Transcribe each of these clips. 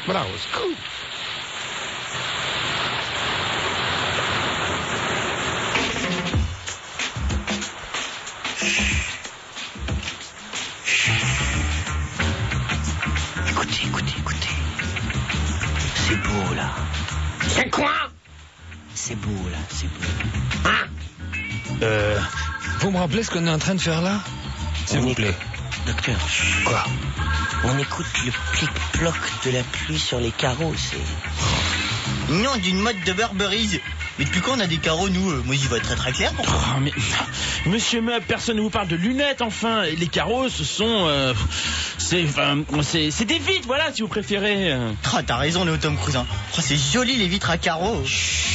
but I was cool. Écoutez. C'est beau, là. C'est quoi? C'est beau, là, c'est beau. Hein? Vous me rappelez ce qu'on est en train de faire là? S'il vous plaît. Docteur. Quoi? On écoute le plic-ploc de la pluie sur les carreaux, c'est... Non, d'une mode de Burberry. Mais depuis quand on a des carreaux, nous? Moi, j'y vois très très clair. Oh, mais... Monsieur Meuble, personne ne vous parle de lunettes, enfin. Les carreaux, ce sont... c'est des vitres, voilà, si vous préférez. Ah, t'as raison, Léo Tom Cruise. Oh, c'est joli, les vitres à carreaux.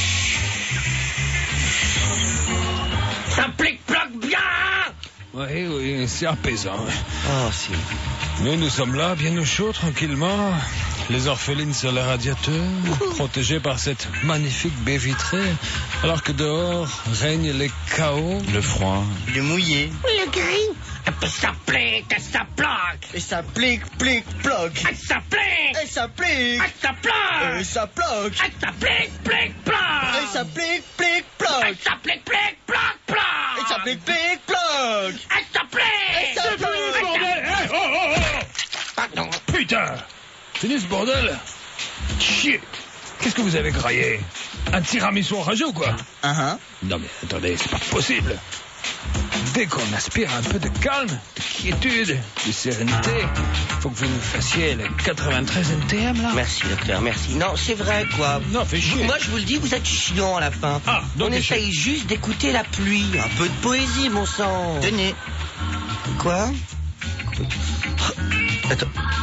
Ça plique-ploque bien! Oui, c'est apaisant. Oh, c'est... Nous sommes là, bien au chaud, tranquillement. Les orphelines sur le radiateur, protégées par cette magnifique baie vitrée, alors que dehors règne les chaos. Le froid. Le mouillé. Le gris. Et puis ça plique, et ça plaque. Et ça plique, ploque. Et ça plique. Et ça plique. Et ça plaque. Et ça ploque. Et ça plique, plaque. Et ça plique, Et ploque. ça plique, plaque. Et ça plique, ploque. Et ça plique. Et ça ploque. Bordel! Oh! Pardon. Putain! Fini ce bordel? Chier! Qu'est-ce que vous avez graillé? Un tiramisu enragé ou quoi? Non mais attendez, c'est pas possible. Dès qu'on aspire un peu de calme, de quiétude, de sérénité, faut que vous nous fassiez le 93 NTM là. Merci, docteur, merci. Non, c'est vrai, quoi. Non, fais chier. Moi, je vous le dis, vous êtes chiant à la fin. Ah, donc on essaye juste d'écouter la pluie. Un peu de poésie, mon sang. Tenez. Quoi? Attends.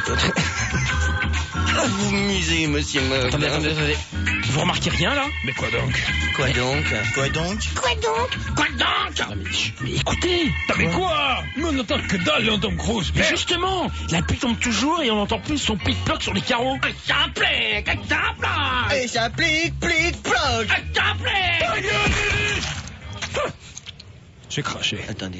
Vous m'usez, monsieur Meuble. Attendez. Vous remarquez rien, là? Mais quoi donc? Quoi donc? Quoi donc? Mais écoutez! Mais quoi? Mais on n'entend que dalle, Léon Tom Cruise. Mais justement, la pluie tombe toujours et on entend plus son plic-ploc sur les carreaux. Et ça plique, et ça plaque. Et ça plique, ploque. Et ça plique. J'ai craché. Attendez.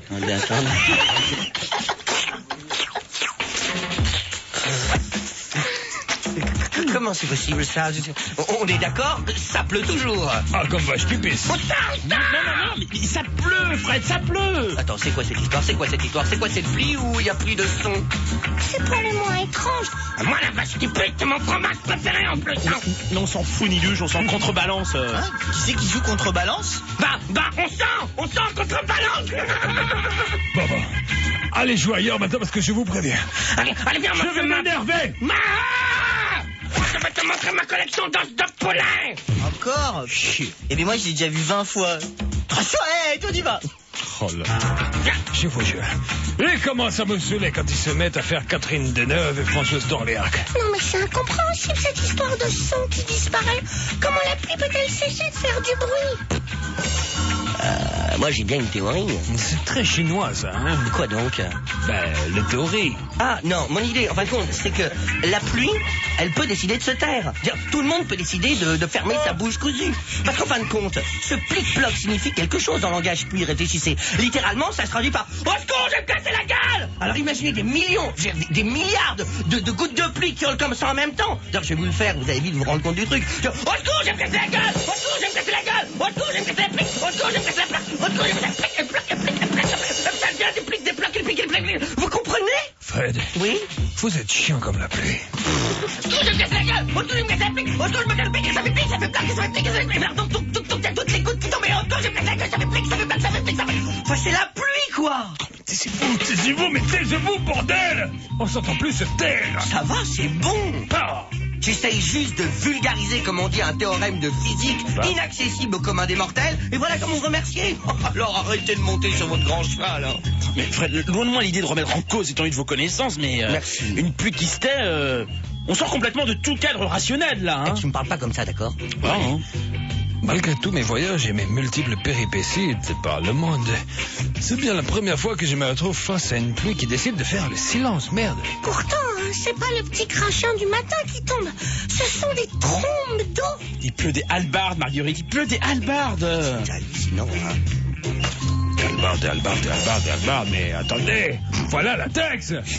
Comment c'est possible, ça? On est d'accord? Ça pleut toujours. Ah, comme vache qui pisse. Non, mais ça pleut, Fred, ça pleut! Attends, c'est quoi cette histoire? C'est quoi cette pluie où il n'y a plus de son? C'est probablement étrange. Moi, la vache qui pique, c'est mon fromage préféré en plus. Hein. Non, on s'en fout ni luge, on s'en contrebalance. Qui c'est qui joue contrebalance? On sent contrebalance. Bon. Allez jouer ailleurs maintenant parce que je vous préviens. Allez, viens, Je vais m'énerver. Je vais te montrer ma collection d'os de poulain. Encore? Eh bien moi je l'ai déjà vu 20 fois. Chouette, on y va. Oh là. Je vous jure. Il commence à me saouler quand ils se mettent à faire Catherine Deneuve et Françoise d'Orléac. Non mais c'est incompréhensible cette histoire de son qui disparaît. Comment la pluie peut-elle cesser de faire du bruit? Moi, j'ai bien une théorie. C'est très chinois ça, hein? Quoi donc? La théorie. Ah, non, mon idée, en fin de compte, c'est que la pluie, elle peut décider de se taire. Tout le monde peut décider de fermer sa bouche cousue. Parce qu'en fin de compte, ce plic-ploc signifie quelque chose dans le langage pluie, réfléchissez. Littéralement, ça se traduit par « Au secours, j'ai cassé la gueule !» Alors imaginez des millions, des milliards de gouttes de pluie qui hurlent comme ça en même temps. D'ailleurs, je vais vous le faire, vous allez vite vous rendre compte du truc. « Au secours, j'ai cassé la gueule ! Au secours, j'ai cassé la gueule ! Au secours, j'ai cassé la pluie ! Au secours, j'ai cassé la plaque ! Au secours, j'ai cassé la plaque ! Ça devient des plaques. Vous comprenez? Fred. Oui? Vous êtes chiant comme la pluie. Je me casse la gueule. Je me casse la pique. Je me casse la pique. Ça fait pique, ça fait plaque, ça fait pique, ça fait pique. Donc, t'as toutes les gouttes qui tombent. Je me casse la gueule. Ça fait pique, ça fait plaque, ça fait pique, ça fait... Enfin, c'est la pluie, quoi. Taisez-vous, mais taisez-vous, bordel. On s'entend plus se taire. Ça va, c'est bon. Ah. J'essaye juste de vulgariser, comme on dit, un théorème de physique inaccessible au commun des mortels. Et voilà comment vous remercier. Alors arrêtez de monter sur votre grand cheval. Hein. Mais Fred, loin de moi l'idée de remettre en cause étant de vos connaissances, mais une pluie qui se tait, on sort complètement de tout cadre rationnel là. Hein. Tu me parles pas comme ça, d'accord? Hein. Malgré tous mes voyages et mes multiples péripéties par le monde, c'est bien la première fois que je me retrouve face à une pluie qui décide de faire le silence, merde. Pourtant, c'est pas le petit crachin du matin qui tombe. Ce sont des trombes d'eau. Il pleut des hallebardes, Marguerite, il pleut des hallebardes. C'est hallucinant, hein. Hallebarde, mais attendez, voilà la texte.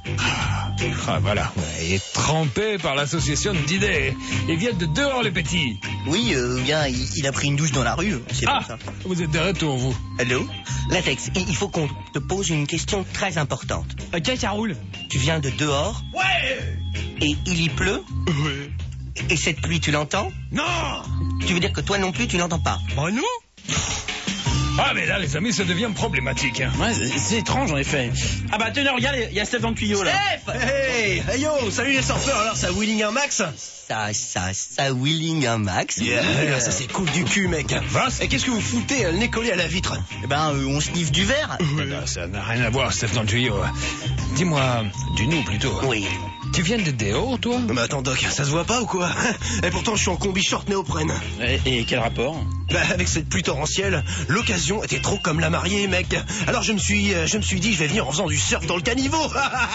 Ah, voilà. Il est trempé par l'association d'idées. Ils viennent de dehors, les petits. Oui, bien, il a pris une douche dans la rue. C'est Ah, pour ça. vous êtes de retour, vous. Allô? Latex, il faut qu'on te pose une question très importante. Ok, ça roule. Tu viens de dehors Ouais. et il y pleut. Ouais. Et cette pluie, tu l'entends? Non. Tu veux dire que toi non plus, tu n'entends pas? Bah non. Ah, mais là, les amis, ça devient problématique. Hein. Ouais, c'est étrange en effet. Ah bah tenez, regarde, il y a Steph dans le tuyau là. Hey, hey yo, salut les surfeurs, alors ça wheeling un max? Ça wheeling un max. Yeah, ça c'est cool du cul, mec. Vaste. Et qu'est-ce que vous foutez le nez collé à la vitre? Eh ben, on sniffe du verre. Ah, ça n'a rien à voir, Steph, dans le tuyau. Dis-moi, du nous plutôt. Oui. Tu viens de dehors, toi? Mais attends, Doc, ça se voit pas ou quoi? Et pourtant, je suis en combi short néoprène. Et quel rapport? Bah, avec cette pluie torrentielle, l'occasion était trop comme la mariée, mec. Alors je me suis dit, je vais venir en faisant du surf dans le caniveau.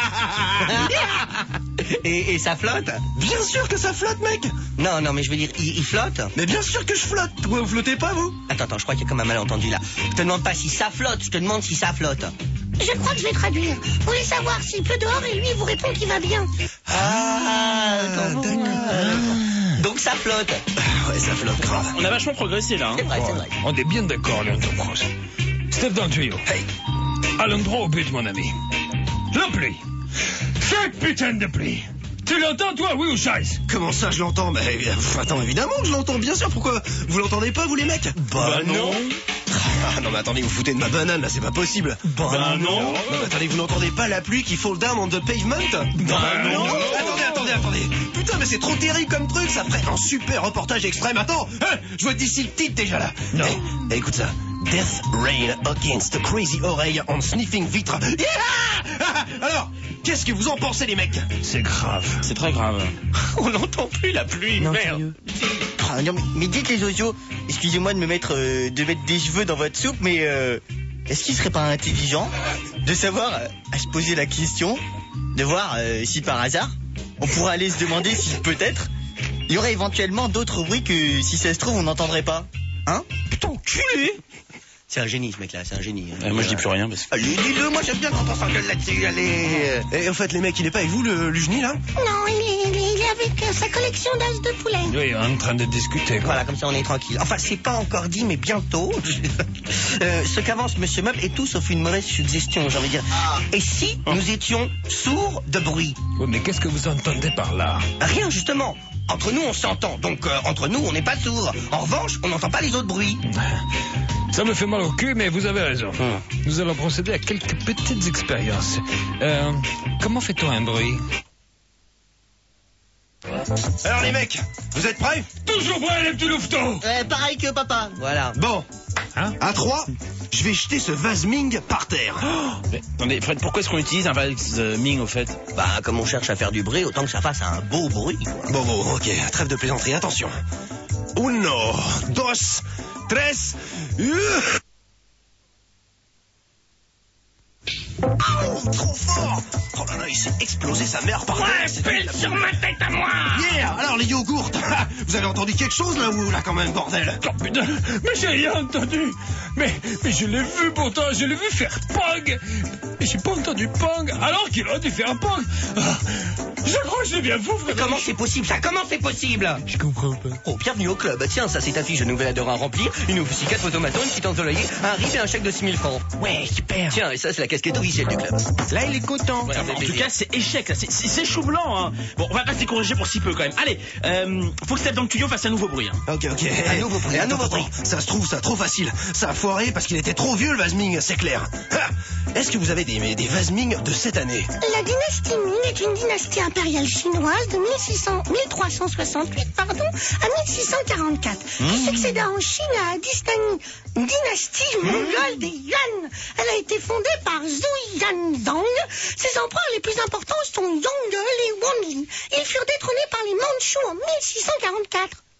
Et ça flotte? Bien sûr que ça flotte, mec. Non, mais je veux dire, il flotte? Mais bien sûr que je flotte. Vous flottez pas, vous? Attends, je crois qu'il y a comme un malentendu là. Je te demande pas si ça flotte, je te demande si ça flotte. Je crois que je vais traduire. Vous voulez savoir s'il pleut dehors et lui il vous répond qu'il va bien. D'accord. Donc ça flotte. Ouais, ça flotte grave. On a vachement progressé là. Hein. C'est vrai, c'est vrai. On est bien d'accord, Léon Prost. Steph dans le tuyau. Hey. Allons droit au but, mon ami. La pluie. Cette putain de pluie. Tu l'entends, toi, oui ou chaise? Comment ça, je l'entends? Bah, attends, évidemment que je l'entends, bien sûr. Pourquoi? Vous l'entendez pas, vous les mecs? Bah non. Ah non, mais attendez, vous foutez de ma banane, là, c'est pas possible. Bah non. Non, mais attendez, vous n'entendez pas la pluie qui fall down on the pavement? Bah non. Attendez. Putain, mais c'est trop terrible comme truc, ça ferait un super reportage extrême. Attends, hein, je vois d'ici le titre déjà là. Non. Écoute ça. Death Rain Against Crazy Oreille on Sniffing Vitre. Yeah. Alors, qu'est-ce que vous en pensez, les mecs? C'est grave. C'est très grave. On n'entend plus la pluie, Non, merde. Ah, non, mais dites les osios, excusez-moi de mettre des cheveux dans votre soupe, mais est-ce qu'il serait pas intelligent de savoir à se poser la question, de voir si par hasard, on pourrait aller se demander si peut-être il y aurait éventuellement d'autres bruits que si ça se trouve on n'entendrait pas. Hein? Putain, enculé. C'est un génie, ce mec-là, c'est un génie. Moi je dis plus rien parce que... Allez, dis-le, moi j'aime bien quand on s'engueule là-dessus, allez. Et en fait, les mecs, il est pas avec vous, le Juni, là? Non, il est avec sa collection d'as de poulet. Oui, en train de discuter, quoi. Voilà, comme ça on est tranquille. Enfin, c'est pas encore dit, mais bientôt. Ce qu'avance Monsieur Meuble est tout sauf une mauvaise suggestion, j'ai envie de dire. Et si nous étions sourds de bruit? Oui, mais qu'est-ce que vous entendez par là? Rien, justement. Entre nous, on s'entend. Donc, entre nous, on n'est pas sourds. En revanche, on n'entend pas les autres bruits. Ça me fait mal au cul, mais vous avez raison. Nous allons procéder à quelques petites expériences. Comment fait-on un bruit? Alors, les mecs, vous êtes prêts? Toujours prêt, les petits louveteaux! Pareil que papa. Voilà. Bon. Hein? À 3, je vais jeter ce vase Ming par terre. Mais, attendez, Fred, pourquoi est-ce qu'on utilise un vase Ming au fait? Bah, comme on cherche à faire du bruit, autant que ça fasse un beau bruit, quoi. Bon, ok, trêve de plaisanterie, attention. Uno, dos, tres... Oh, trop fort! Oh là là, il s'est explosé sa mère par terre. Pile sur ma tête à moi. Yeah! Alors les yogourts, vous avez entendu quelque chose là ou là quand même, bordel? Oh putain, mais j'ai rien entendu. Mais je l'ai vu pourtant, je l'ai vu faire pong. Mais j'ai pas entendu pong alors qu'il aurait dû faire pong. Ah, je crois que je deviens fou, frère. Comment c'est possible, ça? Comment c'est possible? Je comprends pas. Oh, bienvenue au club. Tiens, ça c'est ta fiche de nouvelle adheur à remplir. Il nous faut 4 photomatons, une petite ensoleillée, un RIP et un chèque de 6 000 francs. Ouais, super. Tiens, et ça c'est la casquette officielle du club. Là, il est content. Ouais, en tout cas, c'est échec, là. C'est chou blanc, hein. Bon, on va pas s'y corriger pour si peu quand même. Allez, faut que Steph dans le tuyau fasse un nouveau bruit. Hein. Ok. Un nouveau bruit, un nouveau bruit. Ça se trouve, ça trop facile. Ça a foiré parce qu'il était trop vieux le vase Ming, c'est clair. Est-ce que vous avez des vases Ming de cette année? La dynastie Ming est une dynastie impériale chinoise de 1368 à 1644, qui succéda en Chine à la dynastie mongole des Yuan. Elle a été fondée par Zhou Yanzong. Ses empereurs les plus importants sont Yongle et Wanli. Ils furent détrônés par les Mandchous en 1644.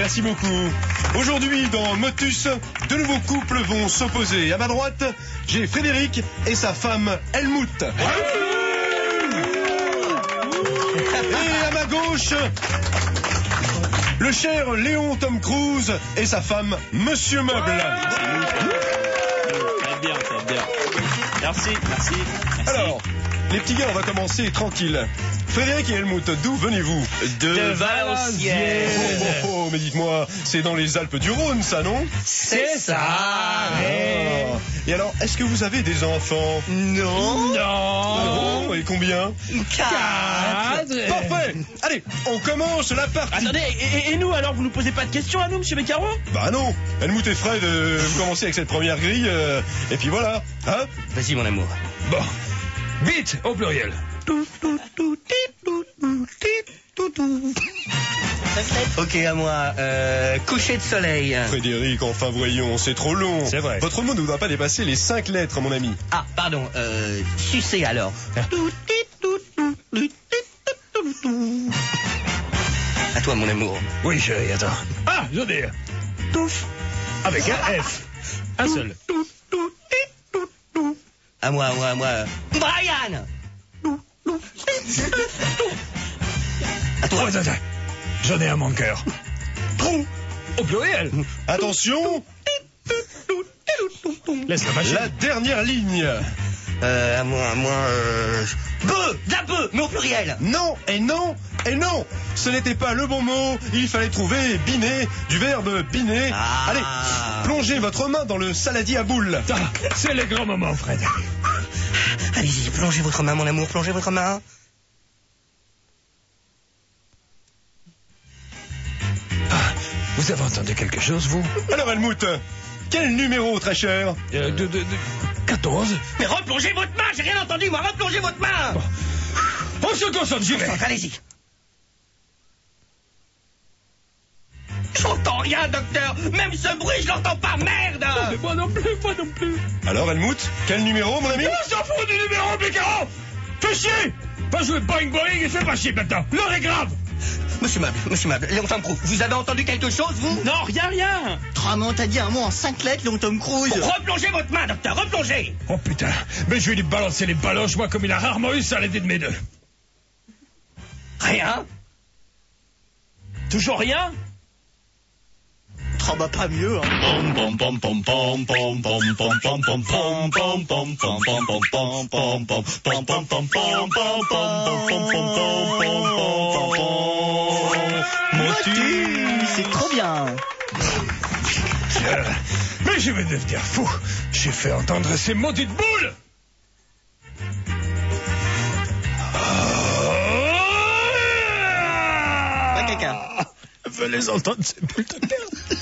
merci beaucoup. Aujourd'hui, dans Motus, deux nouveaux couples vont s'opposer. À ma droite, j'ai Frédéric et sa femme Helmut. Et à ma gauche, le cher Léon Tom Cruise et sa femme Monsieur Meuble. Très bien, très bien. Merci. Alors, les petits gars, on va commencer tranquille. Frédéric et Helmut, d'où venez-vous? De Valenciennes. Oh, mais dites-moi, c'est dans les Alpes du Rhône, ça, non? C'est ça. Ah. Et alors, est-ce que vous avez des enfants? Non. Non. Et combien? 4. Parfait. Allez, on commence la partie. Attendez, et nous alors, vous nous posez pas de questions à nous, monsieur Beccaro? Bah non, Helmut et Fred, vous commencez avec cette première grille, et puis voilà, hein? Vas-y, mon amour. Bon. Vite, au pluriel. Ok, à moi. Coucher de soleil. Frédéric, enfin voyons, c'est trop long. C'est vrai. Votre mot ne doit pas dépasser les 5 lettres, mon ami. Ah, pardon. Sucer alors. À toi, mon amour. Oui, chérie, attends. Ah, j'en ai un. Avec un F. Un seul. À moi. Brian. À toi. Oh, attends. J'en ai un, mon cœur. Trou. Au pluriel. Attention, Laisse la machine. la dernière ligne. À moi. Bœuf. De la bœuf, mais au pluriel. Non, et non, et non. Ce n'était pas le bon mot, il fallait trouver biner, du verbe biner. Ah. Allez, plongez votre main dans le saladier à boules. Ah, c'est le grand moment, Fred. Allez-y, plongez votre main, mon amour, plongez votre main. Ah, vous avez entendu quelque chose, vous? Alors Helmut, quel numéro, très cher? 14. Mais replongez votre main, j'ai rien entendu, moi, replongez votre main. On se concentre, j'y vais. Allez-y. J'entends rien, docteur. Même ce bruit, je l'entends pas, merde. Mais moi non plus. Alors Helmut, quel numéro, mon ami? On s'en fout du numéro, Beccaro. Fais chier. Va jouer boing boing et fais pas chier maintenant. L'heure est grave. Monsieur Meuble, Léon Tom Cruise, vous avez entendu quelque chose, vous? Non, rien. Vraiment, t'as dit un mot en 5 lettres, Léon Tom Cruise. Replongez votre main, docteur, replongez. Oh putain. Mais je vais lui balancer les baloches, moi, comme il a rarement eu ça à l'aider de mes deux. Rien. Toujours rien? Oh bah pas mieux, hein. C'est trop bien. Mais je vais devenir fou. J'ai fait entendre ces maudites boules. Pas caca. Je veux les entendre, ces boules de merde.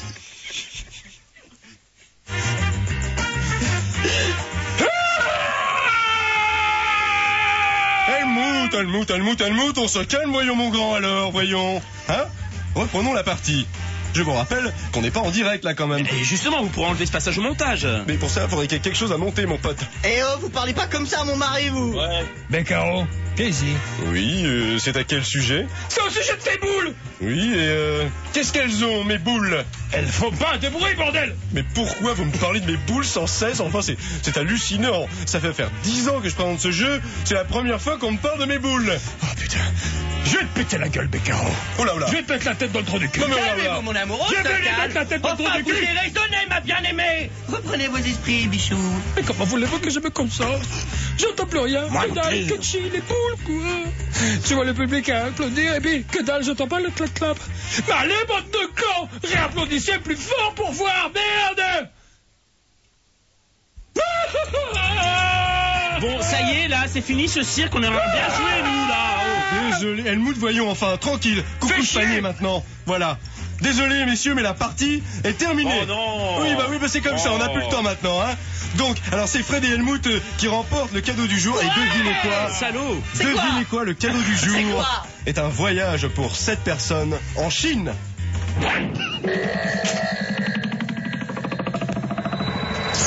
Helmut, on se calme, voyons mon grand alors, voyons. Hein? Reprenons la partie. Je vous rappelle qu'on n'est pas en direct là quand même. Et justement, vous pourrez enlever ce passage au montage. Mais pour ça, il faudrait qu'il y ait quelque chose à monter, mon pote. Eh oh, vous parlez pas comme ça à mon mari, vous. Ouais. Beccaro, qu'est-ce? Oui, c'est à quel sujet? C'est au sujet de tes boules. Oui, et qu'est-ce qu'elles ont, mes boules? Elles font pas de bruit, bordel. Mais pourquoi vous me parlez de mes boules sans cesse? Enfin, c'est hallucinant. Ça fait faire 10 ans que je présente ce jeu. C'est la première fois qu'on me parle de mes boules. Oh putain. Je vais te péter la gueule, Beccaro. Oh là là. Je vais te mettre la tête dans le trou du cul. Non, mais voilà. Calmez-vous, mon amour, on Je se vais lui calme. mettre la tête dans le trou Enfin, du vous cul. les raisonnez, ma bien-aimée. Reprenez vos esprits, bichou. Mais comment voulez-vous que je me concentre? J'entends plus rien. Moi Que non dalle, plus. que chi, les boules, quoi. Tu vois le public applaudir et puis que dalle, j'entends pas le clap-clap. Mais allez, bande de cons, réapplaudissez plus fort pour voir, merde. Bon, ça y est, là, c'est fini ce cirque, on aimerait bien jouer, nous, là. Oh. Désolé, Helmut, voyons, enfin, tranquille. Coucou Fais de chier. panier maintenant. Voilà. Désolé, messieurs, mais la partie est terminée. Oh non. Oui, bah c'est comme ça, on n'a plus le temps maintenant, hein. Donc, alors c'est Fred et Helmut qui remportent le cadeau du jour. Et devinez quoi? Salaud. Devinez quoi? Le cadeau du jour quoi est un voyage pour 7 personnes en Chine.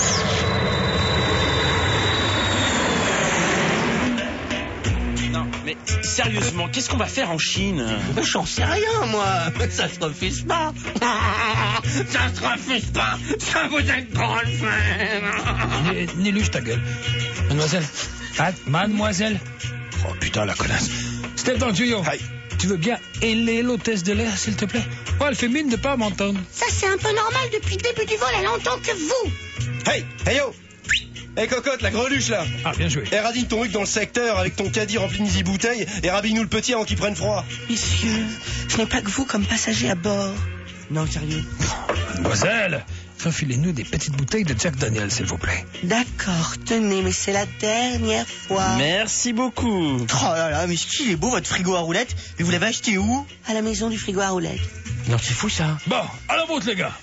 Non, mais mais sérieusement, qu'est-ce qu'on va faire en Chine? J'en sais rien, moi. Ça se refuse pas. Ça se refuse pas. Ça vous êtes drôle, frère. Niluche, ta gueule. Mademoiselle. Mademoiselle. Oh putain, la connasse. Steph dans le tuyau. Aïe. Tu veux bien héler l'hôtesse de l'air, s'il te plaît? Oh, elle fait mine de pas m'entendre. Ça, c'est un peu normal. Depuis le début du vol, elle entend que vous. Hey, hey yo. Hey cocotte, la greluche là. Ah, bien joué. Et radine ton huc dans le secteur avec ton caddie rempli de bouteilles et rhabille-nous le petit avant qu'il prenne froid. Messieurs, je n'ai pas que vous comme passager à bord. Non, sérieux. Mademoiselle, refilez-nous des petites bouteilles de Jack Daniel, s'il vous plaît. D'accord, tenez, mais c'est la dernière fois. Merci beaucoup. Oh là là, mais qu'il est beau votre frigo à roulettes. Et vous l'avez acheté où? À la maison du frigo à roulettes. Non, c'est fou ça. Bon, à la vôtre, les gars.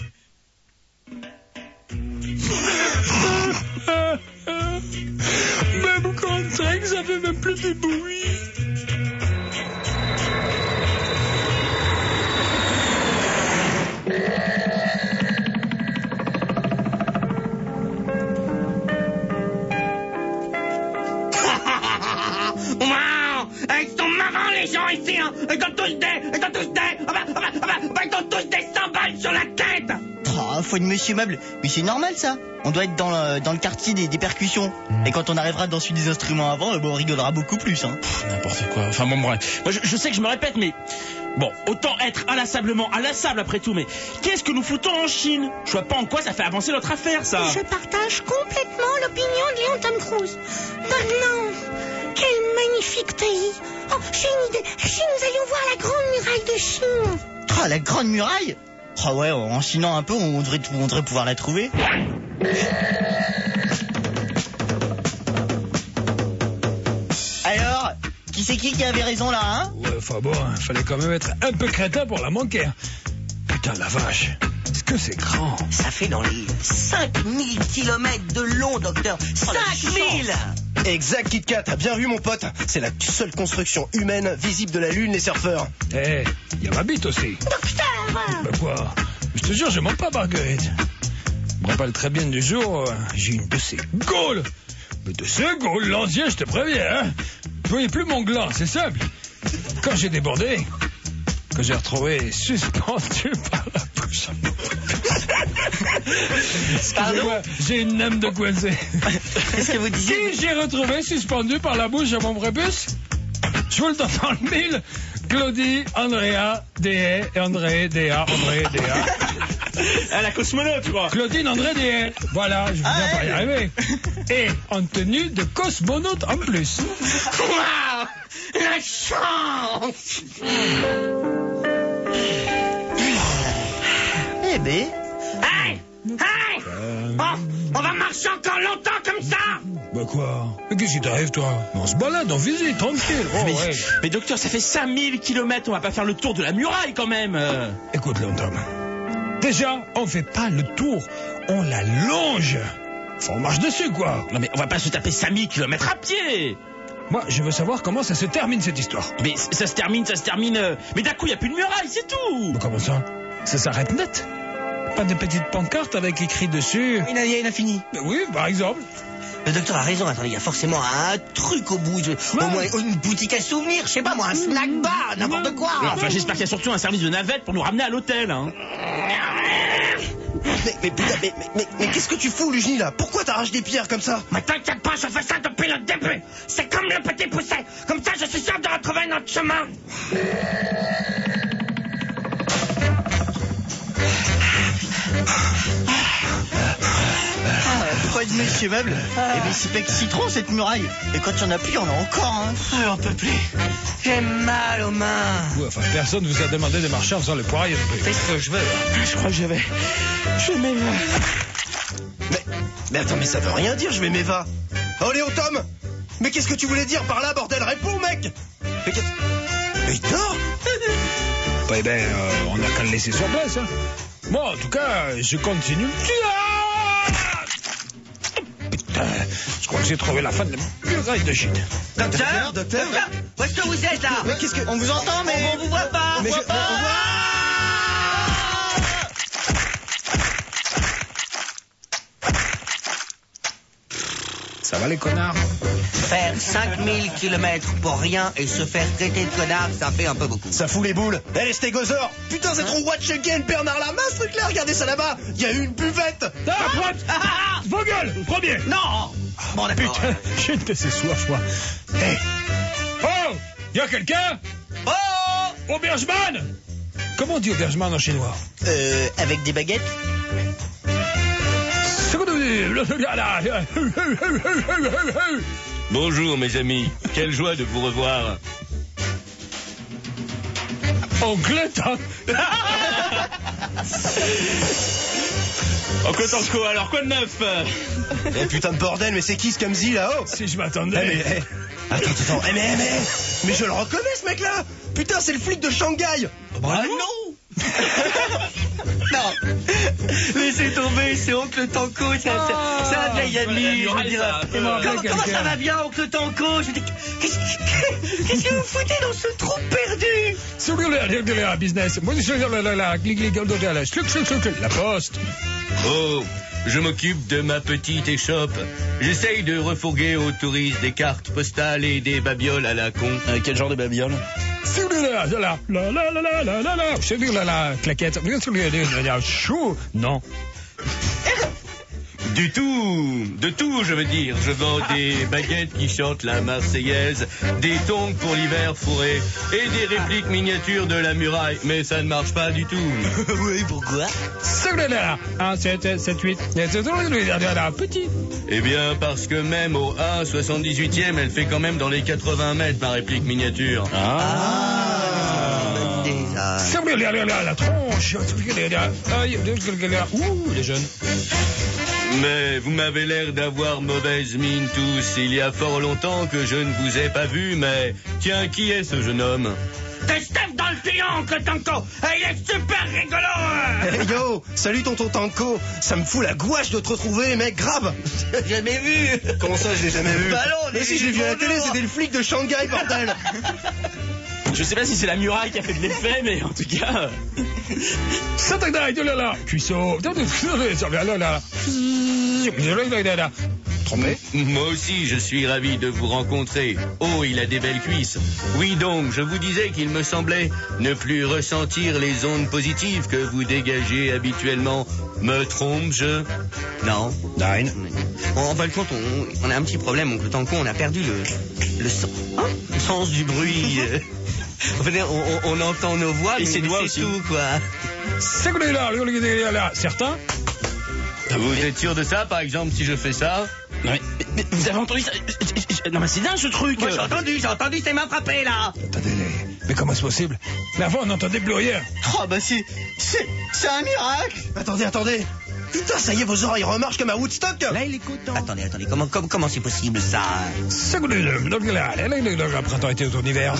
Même quand on traîne, ça fait même plus de bruit. Wow! Ils sont marrants, les gens ici, hein! Ils ont tous des 100 balles sur la tête! Oh, faut de monsieur meuble. Mais c'est normal, ça. On doit être dans le quartier des percussions. Et quand on arrivera dans celui des instruments avant, on rigolera beaucoup plus, hein. N'importe quoi. Enfin bon, bref. Moi, je sais que je me répète, mais bon, autant être inlassablement inlassable après tout, mais qu'est-ce que nous foutons en Chine? Je vois pas en quoi ça fait avancer notre affaire, ça. Je partage complètement l'opinion de Léon Tom Cruise. Maintenant, quel magnifique pays. Oh, j'ai une idée. Si nous allions voir la grande muraille de Chine. Oh, la grande muraille? Oh ouais, en chinant un peu, on devrait pouvoir la trouver. Alors, qui c'est qui avait raison là, hein? Ouais, enfin bon, fallait quand même être un peu crétin pour la manquer. Putain, la vache. Est-ce que c'est grand? Ça fait dans les 5000 kilomètres de long, docteur. 5000! Exact, Kit Kat, t'as bien vu mon pote. C'est la seule construction humaine visible de la Lune, les surfeurs. Eh, y a ma bite aussi. Docteur! Bah quoi? Je te jure, je mens pas, Marguerite. Je me rappelle très bien du jour, j'ai une de ces gaules. Mais de ces gaules, l'ancien, je te préviens, hein. Vous voyez plus mon gland, c'est simple. Quand j'ai débordé, que j'ai retrouvé suspendu par la bouche. Excusez-moi, j'ai une âme de coincé. Qu'est-ce que vous disiez? Qui j'ai retrouvé suspendu par la bouche à mon prépuce? Je vous le donne dans le mille. Claudie, Andrea, D.E. et André, D.A., André, D.A. Ah, la cosmonaute, tu vois. Claudine, André, D.E. Voilà, je vous viens pas y arriver. Et en tenue de cosmonaute en plus. Wow! La chance! Eh ben... Hey! Hey! On va marcher encore longtemps comme ça! Bah quoi? Mais qu'est-ce qui t'arrive, toi? On se balade, on visite, tranquille. Oh, ouais. Mais docteur, ça fait 5000 kilomètres, on va pas faire le tour de la muraille quand même. Écoute, Léon Tom. Déjà, on fait pas le tour, on la longe. Enfin, on marche dessus, quoi. Non mais on va pas se taper 5000 kilomètres à pied. Moi, je veux savoir comment ça se termine, cette histoire. Mais ça se termine. Mais d'un coup, il y a plus de muraille, c'est tout. Mais comment ça? Ça s'arrête net? Pas de petite pancarte avec écrit dessus? Il a fini. Mais oui, par exemple. Le docteur a raison, attendez, il y a forcément un truc au bout. Au moins une boutique à souvenirs, je sais pas moi, un snack bar, n'importe quoi. Non, enfin, j'espère qu'il y a surtout un service de navette pour nous ramener à l'hôtel. Hein. Mais qu'est-ce que tu fous, Lugny, là? Pourquoi t'arraches des pierres comme ça? Mais t'inquiète pas, je fais ça depuis le début. C'est comme le petit pousset. Comme ça, je suis sûr de retrouver notre chemin. Pourquoi de monsieur meuble? Eh ben c'est pas que citron cette muraille. Et quand il y en a plus, on en a encore, hein. On peut plus. J'ai mal aux mains. Ouais, enfin, personne vous a demandé de marcher en faisant le poirier. Fais ce que je veux. Je crois que je vais m'élever. Mais attends, mais ça veut rien dire, je vais m'éva. Oh Léon Tom! Mais qu'est-ce que tu voulais dire par là, bordel? Réponds, mec! Mais il dort? Eh ben, on n'a qu'à le laisser sur place, hein. Moi, en tout cas, je continue. Putain, je crois que j'ai trouvé la fin de la muraille de Chine. Docteur, où est-ce que vous êtes là? Mais qu'est-ce que... On vous entend, mais... On vous voit pas, on voit pas. Ça va les connards? Faire 5000 kilomètres pour rien et se faire traiter de connard, ça fait un peu beaucoup. Ça fout les boules. Eh, les stégosaures. Putain, c'est trop watch again, Bernard Lama, ce truc-là. Regardez ça là-bas. Il y a une buvette. Vos gueules, premier. Non. Bon, d'accord. Putain, j'ai une assez soif, moi. Hey. Oh, y a quelqu'un? Oh, Aubergeman. Comment on dit aubergeman en chinois? Avec des baguettes? Bonjour mes amis, quelle joie de vous revoir. Oncle Tanko. Oncle Tanko, alors quoi de neuf? Eh, putain de bordel, mais c'est qui ce Kamzi là-haut? Si je m'attendais. Attends. Mais je le reconnais ce mec-là. Putain, c'est le flic de Shanghai. ah non. Non, laissez tomber, c'est Oncle Tanko, c'est un vieil ami. Je veux dire, comment ça va bien, Oncle Tanko? Je veux dire, qu'est-ce que vous foutez dans ce trou perdu? Business. La poste. Oh, je m'occupe de ma petite échoppe. J'essaye de refourguer aux touristes des cartes postales et des babioles à la con. Quel genre de babiole? Claquette. Chou. Non. Du tout, de tout je veux dire. Je vends des baguettes qui chantent la Marseillaise, des tongs pour l'hiver fourré et des répliques miniatures de la muraille. Mais ça ne marche pas du tout. Oui, pourquoi? 1, 7, 7, 8. Petit. Eh bien parce que même au 1/78e, elle fait quand même dans les 80 mètres ma réplique miniature. La tronche. Ouh, les jeunes. Mais vous m'avez l'air d'avoir mauvaise mine tous. Il y a fort longtemps que je ne vous ai pas vu, mais tiens, qui est ce jeune homme? T'es Steph dans le client, Oncle Tanko. Il est super rigolo. Hey yo, salut tonton Tanko. Ça me fout la gouache de te retrouver, mec, grave. Jamais vu. Comment ça, je l'ai jamais vu? Bah non, mais si, je l'ai vu à la télé, c'était le flic de Shanghai, bordel. Je sais pas si c'est la muraille qui a fait de l'effet, mais en tout cas... Cuisseau. Trompé. Moi aussi, je suis ravi de vous rencontrer. Oh, il a des belles cuisses. Oui, donc, je vous disais qu'il me semblait ne plus ressentir les ondes positives que vous dégagez habituellement. Me trompe-je? Non. Nine. En fin de compte, on a un petit problème, Oncle Tanko. On a perdu le sens du bruit. On entend nos voix, mais c'est tout, quoi. Certains. Vous êtes sûr de ça, par exemple, si je fais ça? Non, mais vous avez entendu ça? Non, mais c'est dingue ce truc. Moi, j'ai entendu, ça m'a frappé, là. Attendez, mais comment c'est possible? Mais avant, on n'entendait plus rien. Oh, bah c'est un miracle. Attendez. Putain, ça y est, vos oreilles remarchent comme à Woodstock. Là, il écoute. Attendez, comment c'est possible, ça? Le printemps été automne hiver.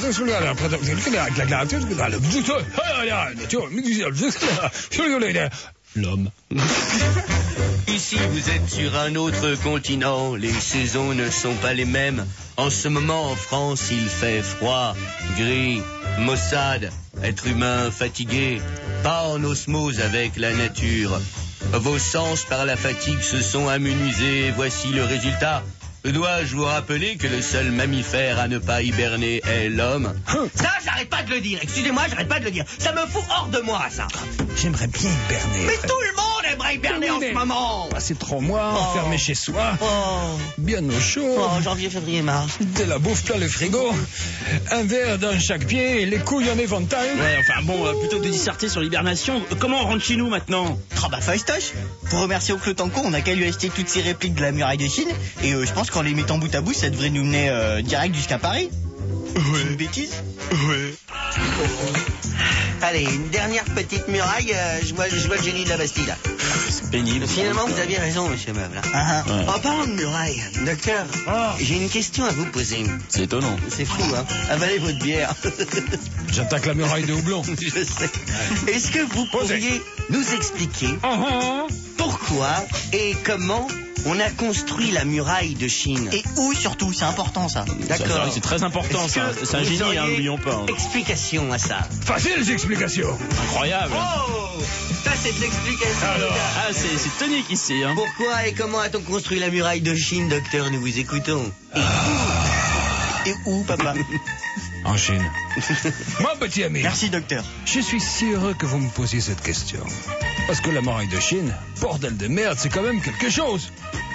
L'homme. Ici, vous êtes sur un autre continent. Les saisons ne sont pas les mêmes. En ce moment, en France, il fait froid, gris, maussade, être humain fatigué, pas en osmose avec la nature. Vos sens par la fatigue se sont amenuisés. Voici le résultat. Dois-je vous rappeler que le seul mammifère à ne pas hiberner est l'homme? Ça, j'arrête pas de le dire. Excusez-moi, j'arrête pas de le dire. Ça me fout hors de moi, ça. J'aimerais bien hiberner. Mais tout le monde aimerait hiberner en ce moment. Passer 3 mois enfermé chez soi. Bien au chaud. Janvier, février, mars. De la bouffe plein le frigo. Un verre dans chaque pied et les couilles en éventail. Ouais, enfin bon, plutôt que de disserter sur l'hibernation, comment on rentre chez nous maintenant? Oh bah fastoche. Pour remercier Oncle Tanko, on a qu'à lui acheter toutes ces répliques de la muraille de Chine. Et je pense qu'en les mettant bout à bout, ça devrait nous mener direct jusqu'à Paris. C'est une bêtise? Ouais. Allez, une dernière petite muraille, je vois le génie de la Bastille, là. C'est pénible. Finalement, vous aviez raison, monsieur Meuble. Ouais. En parlant de muraille, docteur, j'ai une question à vous poser. C'est étonnant. C'est fou, hein. Avalez votre bière. J'attaque la muraille de houblon. Je sais. Est-ce que vous pourriez nous expliquer pourquoi et comment on a construit la muraille de Chine? Et où surtout? C'est important ça. D'accord. C'est très important, ça. C'est un génie, hein, n'oublions pas. Explication à ça. Facile, explications. Incroyable. Oh, ça c'est de l'explication. Alors. Ah, c'est tonique ici, hein. Pourquoi et comment a-t-on construit la muraille de Chine, docteur? Nous vous écoutons. Et où, papa? En Chine. Mon petit ami. Merci, docteur. Je suis si heureux que vous me posiez cette question. Parce que la muraille de Chine, bordel de merde, c'est quand même quelque chose.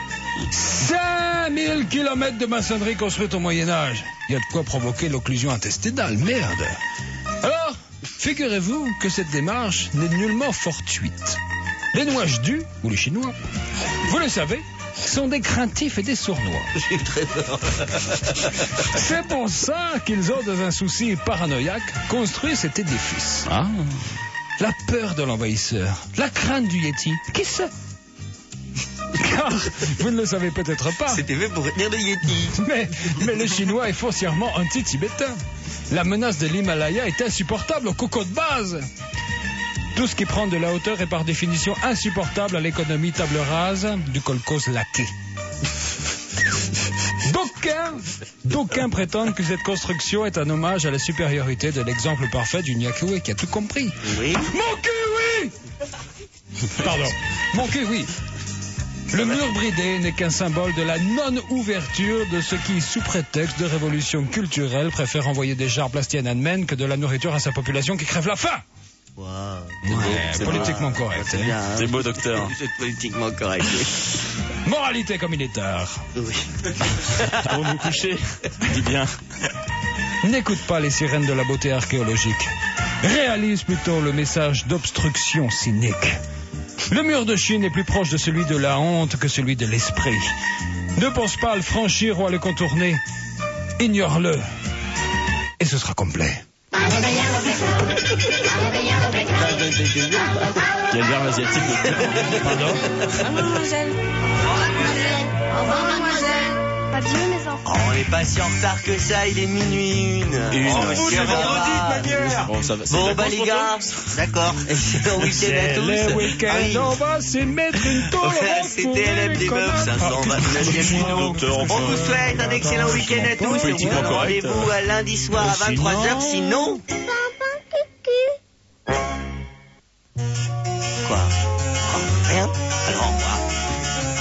5000 kilomètres de maçonnerie construite au Moyen-Âge. Il y a de quoi provoquer l'occlusion intestinale, merde. Alors, figurez-vous que cette démarche n'est nullement fortuite. Les Nouages-du, ou les Chinois, vous le savez, sont des craintifs et des sournois. J'ai très peur. C'est pour ça qu'ils ont, dans un souci paranoïaque, construit cet édifice. Ah. La peur de l'envahisseur, la crainte du Yeti, qui sait? Car, vous ne le savez peut-être pas, C'était fait pour retenir le Yeti. mais le Chinois est foncièrement anti-tibétain. La menace de l'Himalaya est insupportable au coco de base. Tout ce qui prend de la hauteur est par définition insupportable à l'économie table rase du kolkhoz laqué. D'aucuns prétendent que cette construction est un hommage à la supériorité de l'exemple parfait du Nyakoué qui a tout compris. Oui. Mon cul, oui! Pardon. Mon cul, oui. Le mur bridé n'est qu'un symbole de la non-ouverture de ceux qui, sous prétexte de révolution culturelle, préfèrent envoyer des gerbes à Tiananmen que de la nourriture à sa population qui crève la faim. Wow. Ouais, politiquement correct. C'est hein. bien, hein. C'est beau, docteur. Vous êtes politiquement correct. Moralité comme il est tard. Oui. Avant de vous coucher, dis bien. N'écoute pas les sirènes de la beauté archéologique. Réalise plutôt le message d'obstruction cynique. Le mur de Chine est plus proche de celui de la honte que celui de l'esprit. Ne pense pas à le franchir ou à le contourner. Ignore-le. Et ce sera complet. Quel verbe asiatique, docteur. Pardon. Mademoiselle. Au revoir, mademoiselle. Adieu, mes enfants. Oh, on n'est pas si en retard que ça, il est minuit une. C'est vendredi, de manière. Bon, ça va. Bon, bah les gars, d'accord. Excellent week-end à tous. Le week-end, Ah oui. on va s'y mettre une tôle. C'était LM des meufs, 529e numéro. Docteur, enfin. On vous souhaite un excellent week-end à tous. Et on vous donne Politiquement correct. rendez-vous à lundi soir à 23h, sinon...